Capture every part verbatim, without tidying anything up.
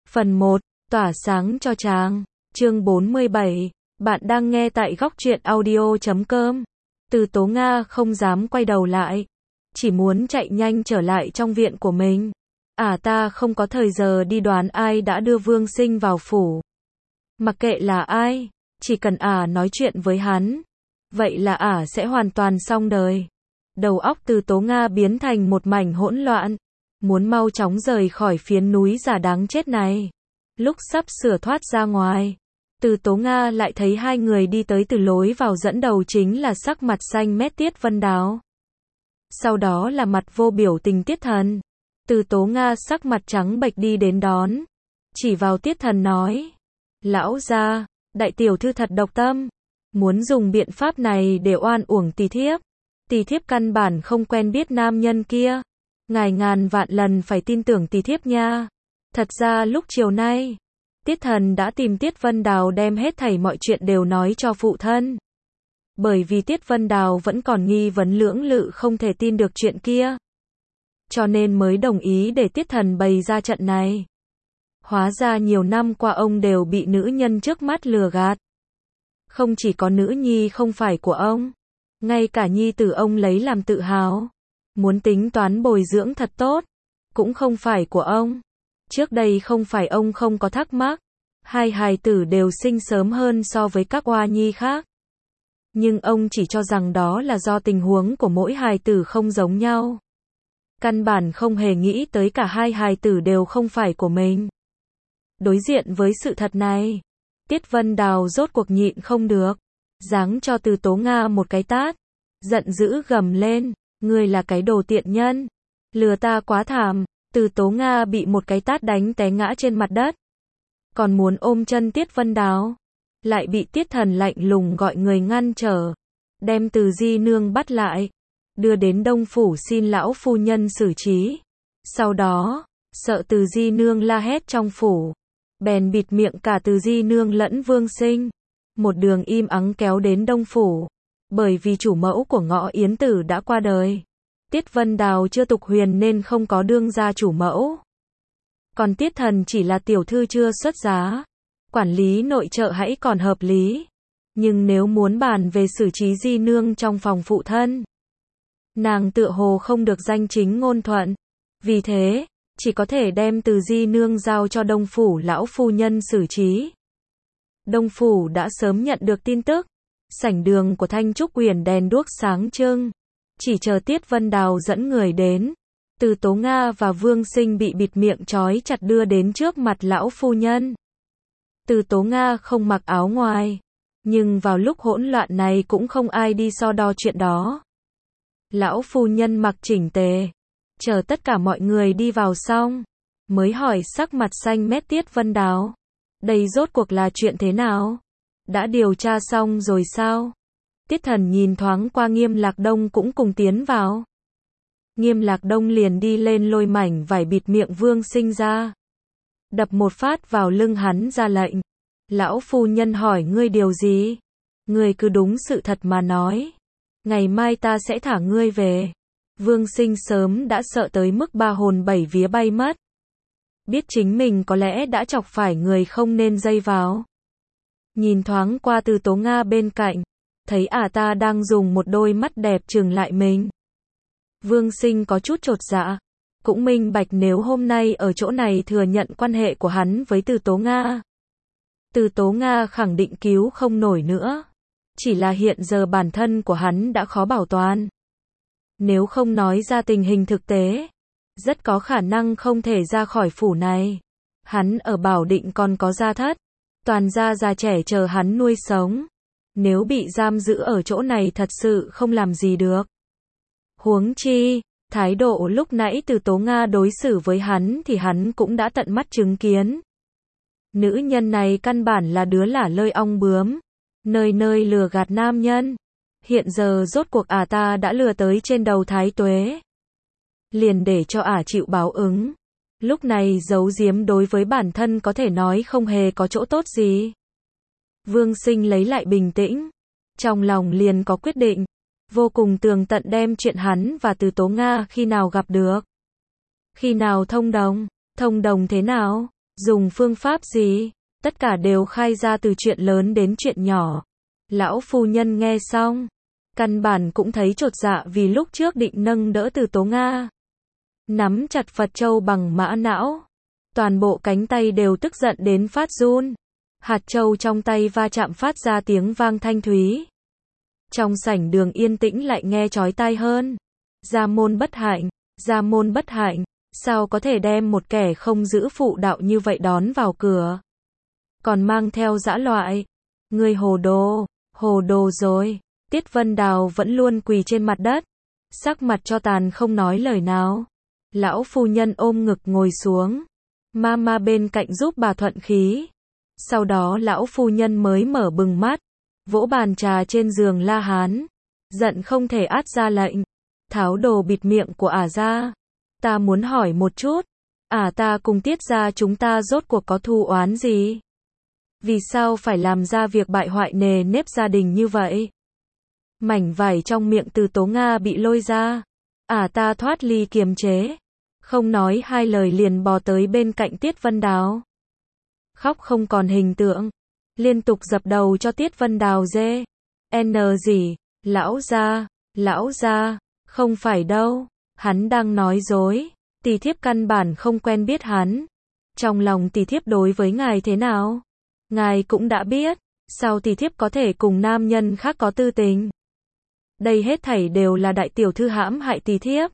Phần một, tỏa sáng cho chàng. Chương bốn mươi bảy. Bạn đang nghe tại góc truyện audio chấm com. Từ Tố Nga không dám quay đầu lại, chỉ muốn chạy nhanh trở lại trong viện của mình. À ta không có thời giờ đi đoán ai đã đưa Vương Sinh vào phủ. Mặc kệ là ai, chỉ cần ả à nói chuyện với hắn, vậy là ả à sẽ hoàn toàn xong đời. Đầu óc Từ Tố Nga biến thành một mảnh hỗn loạn, muốn mau chóng rời khỏi phiến núi giả đáng chết này. Lúc sắp sửa thoát ra ngoài, Từ Tố Nga lại thấy hai người đi tới từ lối vào, dẫn đầu chính là sắc mặt xanh mét Tiết Vân Đào. Sau đó là mặt vô biểu tình Tiết Thần. Từ Tố Nga sắc mặt trắng bệch đi đến đón, chỉ vào Tiết Thần nói: lão gia, đại tiểu thư thật độc tâm, muốn dùng biện pháp này để oan uổng tỳ thiếp. Tỳ thiếp căn bản không quen biết nam nhân kia, ngài ngàn vạn lần phải tin tưởng tỳ thiếp nha. Thật ra lúc chiều nay, Tiết Thần đã tìm Tiết Vân Đào đem hết thảy mọi chuyện đều nói cho phụ thân. Bởi vì Tiết Vân Đào vẫn còn nghi vấn lưỡng lự không thể tin được chuyện kia, cho nên mới đồng ý để Tiết Thần bày ra trận này. Hóa ra nhiều năm qua ông đều bị nữ nhân trước mắt lừa gạt. Không chỉ có nữ nhi không phải của ông, ngay cả nhi tử ông lấy làm tự hào, muốn tính toán bồi dưỡng thật tốt, cũng không phải của ông. Trước đây không phải ông không có thắc mắc, hai hài tử đều sinh sớm hơn so với các oa nhi khác. Nhưng ông chỉ cho rằng đó là do tình huống của mỗi hài tử không giống nhau. Căn bản không hề nghĩ tới cả hai hài tử đều không phải của mình. Đối diện với sự thật này, Tiết Vân Đào rốt cuộc nhịn không được, giáng cho Từ Tố Nga một cái tát, giận dữ gầm lên: ngươi là cái đồ tiện nhân, lừa ta quá thảm. Từ Tố Nga bị một cái tát đánh té ngã trên mặt đất, còn muốn ôm chân Tiết Vân Đào, lại bị Tiết Thần lạnh lùng gọi người ngăn trở, đem Từ Di Nương bắt lại, đưa đến Đông Phủ xin lão phu nhân xử trí. Sau đó, sợ Từ Di Nương la hét trong phủ, bèn bịt miệng cả Từ Di Nương lẫn Vương Sinh, một đường im ắng kéo đến Đông Phủ. Bởi vì chủ mẫu của Ngọ Yến Tử đã qua đời, Tiết Vân Đào chưa tục huyền nên không có đương gia chủ mẫu. Còn Tiết Thần chỉ là tiểu thư chưa xuất giá, quản lý nội trợ hãy còn hợp lý. Nhưng nếu muốn bàn về xử trí Di Nương trong phòng phụ thân, nàng tựa hồ không được danh chính ngôn thuận. Vì thế, chỉ có thể đem Từ Di Nương giao cho Đông Phủ lão phu nhân xử trí. Đông Phủ đã sớm nhận được tin tức, sảnh đường của Thanh Trúc Uyển đèn đuốc sáng trưng, chỉ chờ Tiết Vân Đào dẫn người đến. Từ Tố Nga và Vương Sinh bị bịt miệng trói chặt đưa đến trước mặt lão phu nhân. Từ Tố Nga không mặc áo ngoài, nhưng vào lúc hỗn loạn này cũng không ai đi so đo chuyện đó. Lão phu nhân mặc chỉnh tề, chờ tất cả mọi người đi vào xong, mới hỏi sắc mặt xanh mét Tiết Vân Đào: đây rốt cuộc là chuyện thế nào? Đã điều tra xong rồi sao? Tiết Thần nhìn thoáng qua Nghiêm Lạc Đông cũng cùng tiến vào. Nghiêm Lạc Đông liền đi lên lôi mảnh vải bịt miệng Vương Sinh ra, đập một phát vào lưng hắn ra lệnh: lão phu nhân hỏi ngươi điều gì? Ngươi cứ đúng sự thật mà nói, ngày mai ta sẽ thả ngươi về. Vương Sinh sớm đã sợ tới mức ba hồn bảy vía bay mất, biết chính mình có lẽ đã chọc phải người không nên dây vào. Nhìn thoáng qua Từ Tố Nga bên cạnh, thấy ả à ta đang dùng một đôi mắt đẹp trừng lại mình. Vương Sinh có chút chột dạ, cũng minh bạch nếu hôm nay ở chỗ này thừa nhận quan hệ của hắn với Từ Tố Nga, Từ Tố Nga khẳng định cứu không nổi nữa. Chỉ là hiện giờ bản thân của hắn đã khó bảo toàn. Nếu không nói ra tình hình thực tế, rất có khả năng không thể ra khỏi phủ này. Hắn ở Bảo Định còn có gia thất, toàn gia già trẻ chờ hắn nuôi sống. Nếu bị giam giữ ở chỗ này thật sự không làm gì được. Huống chi, thái độ lúc nãy Từ Tố Nga đối xử với hắn thì hắn cũng đã tận mắt chứng kiến. Nữ nhân này căn bản là đứa lả lơi ong bướm, nơi nơi lừa gạt nam nhân. Hiện giờ rốt cuộc ả à ta đã lừa tới trên đầu Thái Tuế, liền để cho ả à chịu báo ứng. Lúc này giấu giếm đối với bản thân có thể nói không hề có chỗ tốt gì. Vương Sinh lấy lại bình tĩnh, trong lòng liền có quyết định, vô cùng tường tận đem chuyện hắn và Từ Tố Nga khi nào gặp được, khi nào thông đồng, thông đồng thế nào, Dùng phương pháp gì? Tất cả đều khai ra từ chuyện lớn đến chuyện nhỏ. Lão phu nhân nghe xong, căn bản cũng thấy chột dạ vì lúc trước định nâng đỡ Từ Tố Nga. Nắm chặt Phật châu bằng mã não. Toàn bộ cánh tay đều tức giận đến phát run. Hạt châu trong tay va chạm phát ra tiếng vang thanh thúy. Trong sảnh đường yên tĩnh lại nghe chói tai hơn. Gia môn bất hạnh, gia môn bất hạnh, sao có thể đem một kẻ không giữ phụ đạo như vậy đón vào cửa? Còn mang theo dã loại. Người hồ đồ, hồ đồ rồi. Tiết Vân Đào vẫn luôn quỳ trên mặt đất. Sắc mặt cho tàn không nói lời nào. Lão phu nhân ôm ngực ngồi xuống. Mama bên cạnh giúp bà thuận khí. Sau đó lão phu nhân mới mở bừng mắt. Vỗ bàn trà trên giường la hán. Giận không thể át ra lệnh. Tháo đồ bịt miệng của ả ra. Ta muốn hỏi một chút. Ả ta cùng Tiết gia chúng ta rốt cuộc có thù oán gì? Vì sao phải làm ra việc bại hoại nề nếp gia đình như vậy? Mảnh vải trong miệng Từ Tố Nga bị lôi ra. Ả ta thoát ly kiềm chế. Không nói hai lời liền bò tới bên cạnh Tiết Vân Đào. Khóc không còn hình tượng. Liên tục dập đầu cho Tiết Vân Đào dê. N gì? Lão gia, lão gia, không phải đâu. Hắn đang nói dối. Tỳ thiếp căn bản không quen biết hắn. Trong lòng tỳ thiếp đối với ngài thế nào? Ngài cũng đã biết. Sao tỳ thiếp có thể cùng nam nhân khác có tư tình? Đây hết thảy đều là đại tiểu thư hãm hại tỳ thiếp.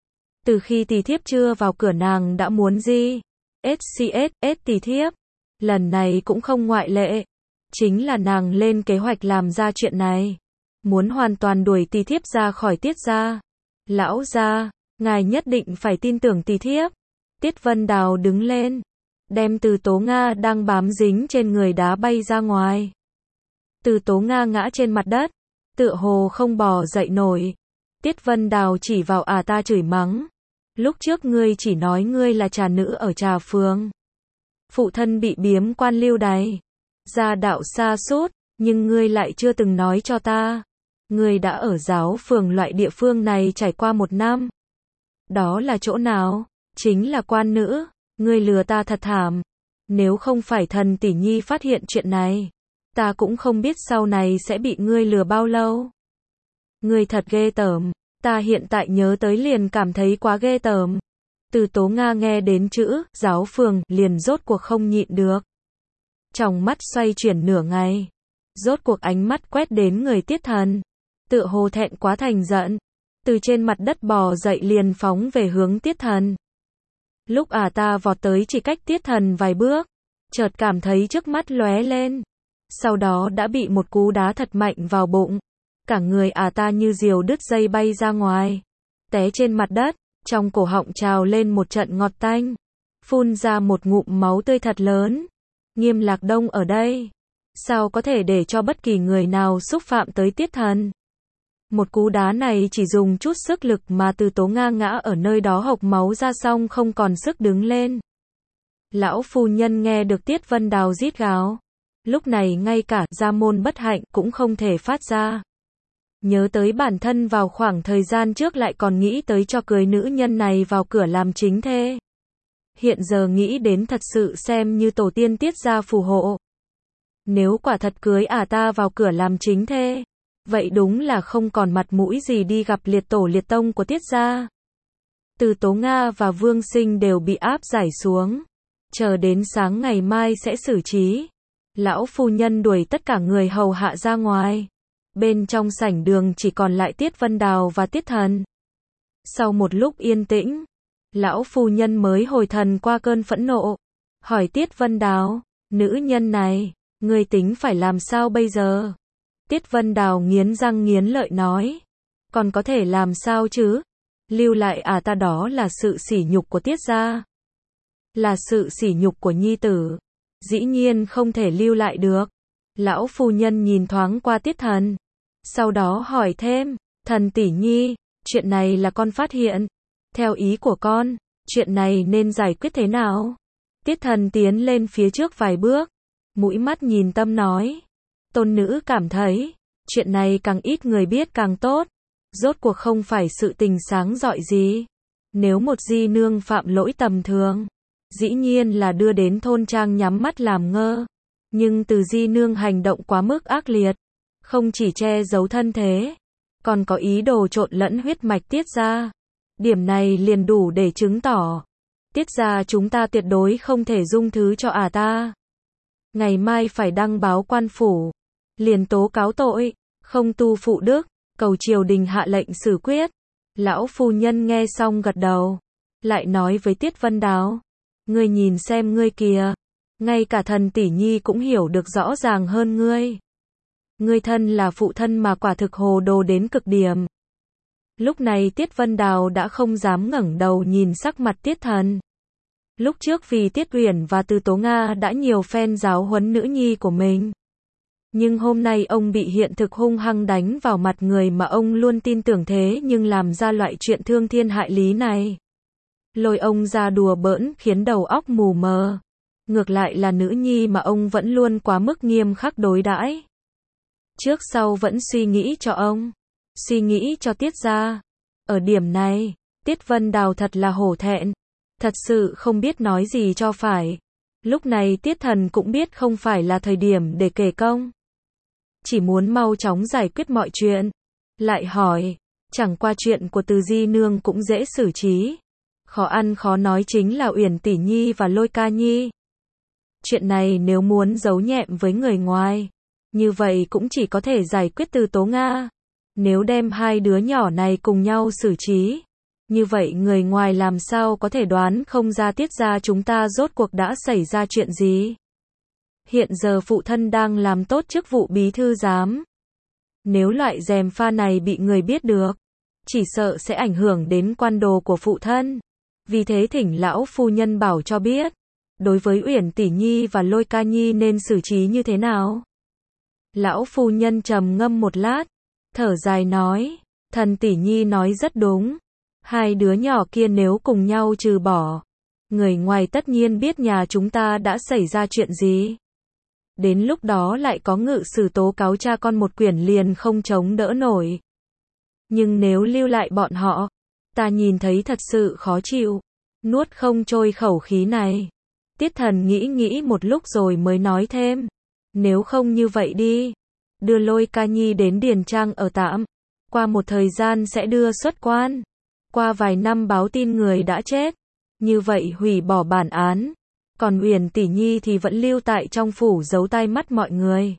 Từ khi tỳ thiếp chưa vào cửa nàng đã muốn gì? ét xê ét ét tỳ thiếp. Lần này cũng không ngoại lệ. Chính là nàng lên kế hoạch làm ra chuyện này. Muốn hoàn toàn đuổi tỳ thiếp ra khỏi Tiết gia. Lão gia, ngài nhất định phải tin tưởng tỳ thiếp. Tiết Vân Đào đứng lên. Đem Từ Tố Nga đang bám dính trên người đá bay ra ngoài. Từ Tố Nga ngã trên mặt đất. Tựa hồ không bò dậy nổi. Tiết Vân Đào chỉ vào ả ta chửi mắng. Lúc trước ngươi chỉ nói ngươi là trà nữ ở Trà Phường. Phụ thân bị biếm quan lưu đày. Gia đạo xa sút nhưng ngươi lại chưa từng nói cho ta. Ngươi đã ở giáo phường loại địa phương này trải qua một năm. Đó là chỗ nào? Chính là quan nữ. Ngươi lừa ta thật thảm. Nếu không phải thần tỷ nhi phát hiện chuyện này, ta cũng không biết sau này sẽ bị ngươi lừa bao lâu. Ngươi thật ghê tởm. Ta hiện tại nhớ tới liền cảm thấy quá ghê tởm. Từ Tố Nga nghe đến chữ giáo phường liền rốt cuộc không nhịn được. Trong mắt xoay chuyển nửa ngày. Rốt cuộc ánh mắt quét đến người Tiết Thần. Tựa hồ thẹn quá thành giận. Từ trên mặt đất bò dậy liền phóng về hướng Tiết Thần. Lúc ả ta vọt tới chỉ cách Tiết Thần vài bước. Chợt cảm thấy trước mắt lóe lên. Sau đó đã bị một cú đá thật mạnh vào bụng. Cả người ả ta như diều đứt dây bay ra ngoài. Té trên mặt đất. Trong cổ họng trào lên một trận ngọt tanh. Phun ra một ngụm máu tươi thật lớn. Nghiêm Lạc Đông ở đây. Sao có thể để cho bất kỳ người nào xúc phạm tới Tiết Thần? Một cú đá này chỉ dùng chút sức lực mà Từ Tố Nga ngã ở nơi đó hộc máu ra xong không còn sức đứng lên. Lão phu nhân nghe được Tiết Vân Đào rít gào. Lúc này ngay cả gia môn bất hạnh cũng không thể phát ra. Nhớ tới bản thân vào khoảng thời gian trước lại còn nghĩ tới cho cưới nữ nhân này vào cửa làm chính thê. Hiện giờ nghĩ đến thật sự xem như tổ tiên Tiết gia phù hộ. Nếu quả thật cưới ả ta vào cửa làm chính thê, vậy đúng là không còn mặt mũi gì đi gặp liệt tổ liệt tông của Tiết gia. Từ Tố Nga và Vương Sinh đều bị áp giải xuống. Chờ đến sáng ngày mai sẽ xử trí. Lão phu nhân đuổi tất cả người hầu hạ ra ngoài. Bên trong sảnh đường chỉ còn lại Tiết Vân Đào và Tiết Thần. Sau một lúc yên tĩnh, lão phu nhân mới hồi thần qua cơn phẫn nộ. Hỏi Tiết Vân Đào, nữ nhân này, ngươi tính phải làm sao bây giờ? Tiết Vân Đào nghiến răng nghiến lợi nói. Còn có thể làm sao chứ? Lưu lại à ta đó là sự sỉ nhục của Tiết gia. Là sự sỉ nhục của nhi tử. Dĩ nhiên không thể lưu lại được. Lão phu nhân nhìn thoáng qua Tiết Thần. Sau đó hỏi thêm, Thần tỷ nhi, chuyện này là con phát hiện. Theo ý của con, chuyện này nên giải quyết thế nào? Tiết Thần tiến lên phía trước vài bước. Mũi mắt nhìn tâm nói. Tôn nữ cảm thấy, chuyện này càng ít người biết càng tốt. Rốt cuộc không phải sự tình sáng rọi gì. Nếu một di nương phạm lỗi tầm thường, dĩ nhiên là đưa đến thôn trang nhắm mắt làm ngơ. Nhưng Từ Di Nương hành động quá mức ác liệt, không chỉ che giấu thân thế, còn có ý đồ trộn lẫn huyết mạch Tiết gia. Điểm này liền đủ để chứng tỏ, Tiết gia chúng ta tuyệt đối không thể dung thứ cho ả ta. Ngày mai phải đăng báo quan phủ, liền tố cáo tội, không tu phụ đức, cầu triều đình hạ lệnh xử quyết. Lão phu nhân nghe xong gật đầu, lại nói với Tiết Vân Đào, ngươi nhìn xem ngươi kìa, ngay cả thần tỷ nhi cũng hiểu được rõ ràng hơn ngươi. Ngươi thân là phụ thân mà quả thực hồ đồ đến cực điểm. Lúc này Tiết Vân Đào đã không dám ngẩng đầu nhìn sắc mặt Tiết Thần. Lúc trước vì Tiết Uyển và Từ Tố Nga đã nhiều phen giáo huấn nữ nhi của mình. Nhưng hôm nay ông bị hiện thực hung hăng đánh vào mặt người mà ông luôn tin tưởng thế nhưng làm ra loại chuyện thương thiên hại lý này. Lôi ông ra đùa bỡn khiến đầu óc mù mờ. Ngược lại là nữ nhi mà ông vẫn luôn quá mức nghiêm khắc đối đãi. Trước sau vẫn suy nghĩ cho ông, suy nghĩ cho Tiết gia. Ở điểm này, Tiết Vân Đào thật là hổ thẹn, thật sự không biết nói gì cho phải. Lúc này Tiết Thần cũng biết không phải là thời điểm để kể công, chỉ muốn mau chóng giải quyết mọi chuyện. Lại hỏi, chẳng qua chuyện của Từ Di Nương cũng dễ xử trí, khó ăn khó nói chính là Uyển tỷ nhi và Lôi ca nhi. Chuyện này nếu muốn giấu nhẹm với người ngoài, như vậy cũng chỉ có thể giải quyết Từ Tố Nga. Nếu đem hai đứa nhỏ này cùng nhau xử trí, như vậy người ngoài làm sao có thể đoán không ra Tiết gia chúng ta rốt cuộc đã xảy ra chuyện gì. Hiện giờ phụ thân đang làm tốt chức vụ bí thư giám. Nếu loại gièm pha này bị người biết được, chỉ sợ sẽ ảnh hưởng đến quan đồ của phụ thân. Vì thế thỉnh lão phu nhân bảo cho biết, đối với Uyển tỷ nhi và Lôi ca nhi nên xử trí như thế nào. Lão phu nhân trầm ngâm một lát, thở dài nói, thần tỷ nhi nói rất đúng. Hai đứa nhỏ kia nếu cùng nhau trừ bỏ, người ngoài tất nhiên biết nhà chúng ta đã xảy ra chuyện gì. Đến lúc đó lại có ngự sử tố cáo cha con một quyển liền không chống đỡ nổi. Nhưng nếu lưu lại bọn họ, ta nhìn thấy thật sự khó chịu, nuốt không trôi khẩu khí này. Tiết Thần nghĩ nghĩ một lúc rồi mới nói thêm, nếu không như vậy đi, đưa Lôi ca nhi đến Điền Trang ở tạm, qua một thời gian sẽ đưa xuất quan, qua vài năm báo tin người đã chết, như vậy hủy bỏ bản án, còn Uyển tỷ nhi thì vẫn lưu tại trong phủ giấu tai mắt mọi người.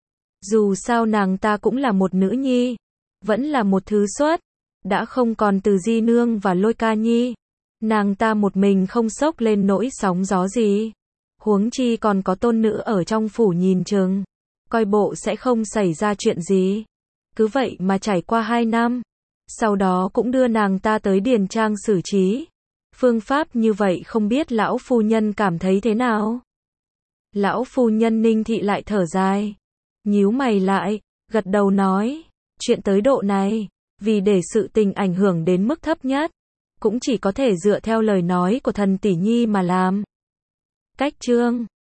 Dù sao nàng ta cũng là một nữ nhi, vẫn là một thứ xuất, đã không còn Từ Di Nương và Lôi ca nhi, nàng ta một mình không xốc lên nỗi sóng gió gì. Huống chi còn có tôn nữ ở trong phủ nhìn chừng, coi bộ sẽ không xảy ra chuyện gì. Cứ vậy mà trải qua hai năm, sau đó cũng đưa nàng ta tới Điền Trang xử trí. Phương pháp như vậy không biết lão phu nhân cảm thấy thế nào? Lão phu nhân Ninh Thị lại thở dài, nhíu mày lại, gật đầu nói, chuyện tới độ này, vì để sự tình ảnh hưởng đến mức thấp nhất, cũng chỉ có thể dựa theo lời nói của thần tỷ nhi mà làm. Cách chương